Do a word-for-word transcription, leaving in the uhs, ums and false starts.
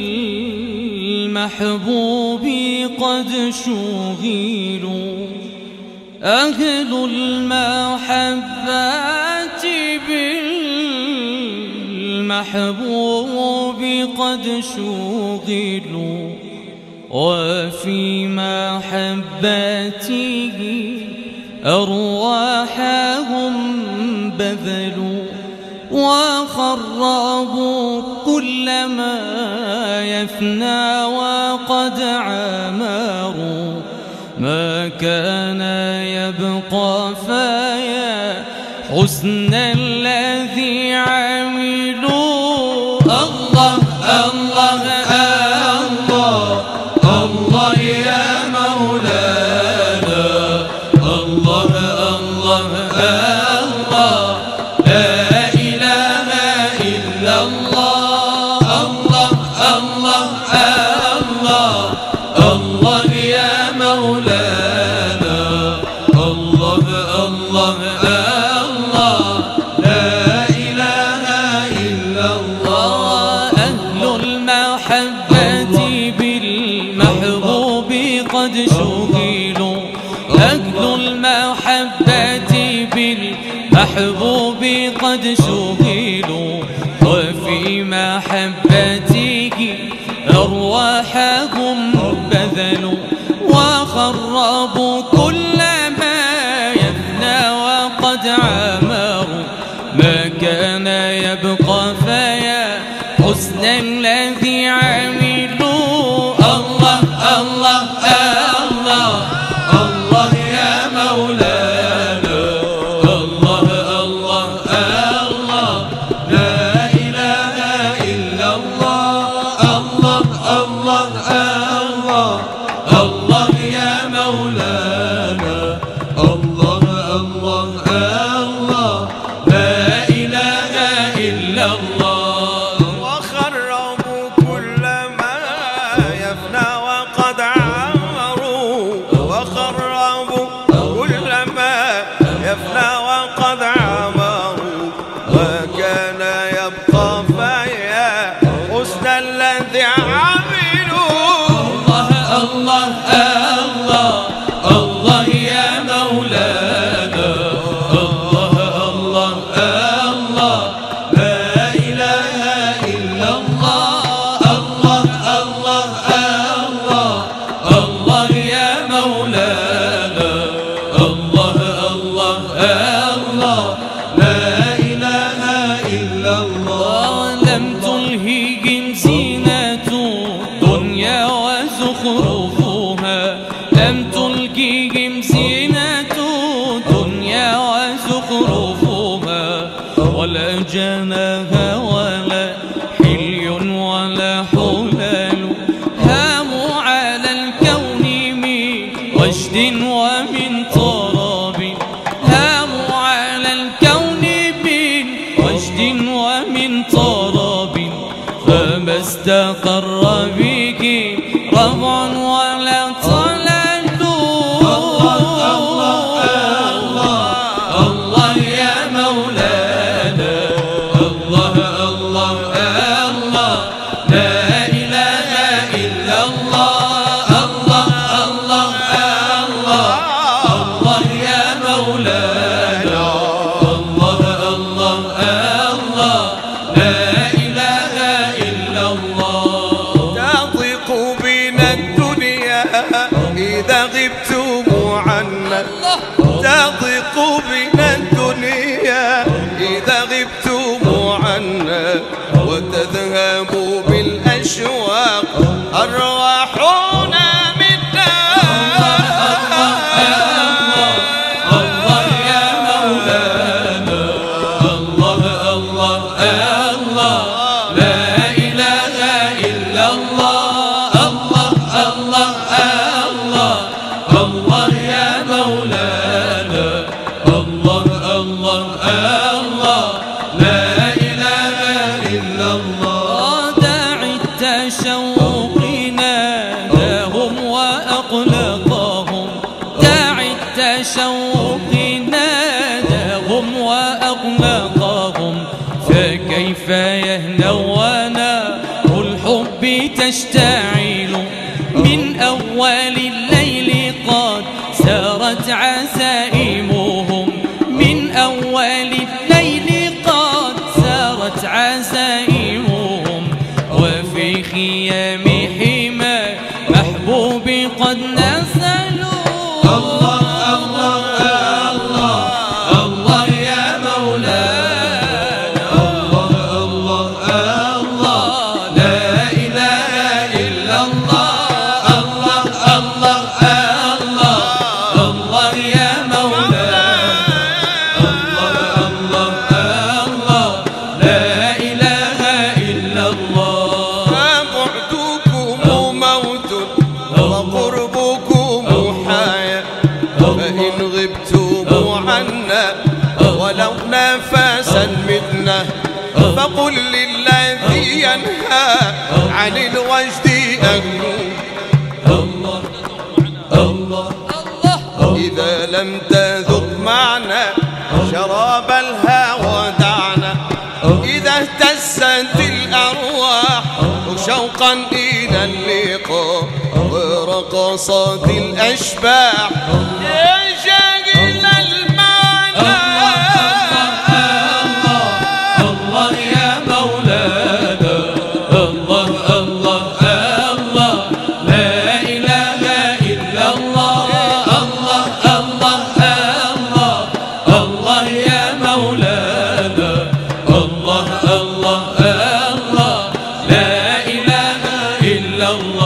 بالمحبوب قد شغلوا، أهل المحبات بالمحبوب قد شغلوا، وفي محبته أرواحهم بذلوا، وخربوا كل ما يفنى وقد عمروا، ما كان يبقى فيا حسن الذي عملوا. الله الله الله الله يا مولانا، الله الله الله لا إله إلا الله، الله الله الله الله يا مولانا، الله الله الله لا إله إلا الله. أهل المحبة بالمحبوب قد شغلوا، أهل المحبة بالمحبوب قد شغلوا، وفي محبته أرواحهم بذلوا، وخربوا كل ما يفنى وقد عمروا، ما كان يبقى فيا حسن الذي عملوا. الله الله الله الله يا مولانا، الله الله الله لا إله إلا الله، الله الله الله الله يا مولانا، الله الله الله لا إله إلا الله. وخربوا كل ما يفنى وقد عمروا، وخربوا كل ما يفنى وقد عمروا، وكان يبقى فيا حسن الذي عملوا. الله الله الله الله يا مولانا، الله الله الله لا إله إلا الله، الله الله الله الله يا مولانا، الله الله الله لا إله إلا الله. لم تلههم زينة الدنيا وزخرفها، لم تلههم زينة الدنيا وزخرفها، ولا جناها ولا حلي ولا حلال، هاموا على الكون من وجد ومن طرب، هاموا على الكون من وجد ومن طرب، فما استقر به ربع ولا طلل. الله يا مولانا، الله الله الله لا إله إلا الله، الله الله الله الله يا مولانا، الله الله الله لا إله إلا الله. تضيق بنا الدنيا إذا غبتم عنا، تضيق بنا الدنيا إذا غبتم عنا، وتذهب بالأشواق أرواحنا منا. الله يا مولانا، الله الله الله لا إله إلا الله، الله الله الله الله يا مولانا، الله الله الله لا إله إلا الله. داعي التشوق ناداهم وأقلقهم، داعي التشوق ناداهم وأقلقهم، فكيف يهنون الحب تشتعل من أول الليل قد سارت عزائمهم من أول الليل قد سارت عزائمهم وفي خيام حمى محبوب قد نزلوا الله الله الله الله يا مولانا الله الله الله لا إله إلا الله الله الله الله الله يا مولانا الله الله الله لا إله إلا الله فبعدكم موت وقربكم حياة فإن غبتم عنا ولو نفسا متنا فقل للذي ينهى عن الوجد أهله الله الله إذا لم تذق معنا شراب الهوى دعنا إذا اهتزت الأرواح شوقا إلى اللقاء ورقصت الأشباح يا شاغل المعنى الله يا مولانا الله الله الله لا إله إلا الله الله الله الله الله يا مولانا الله الله الله لا إله إلا الله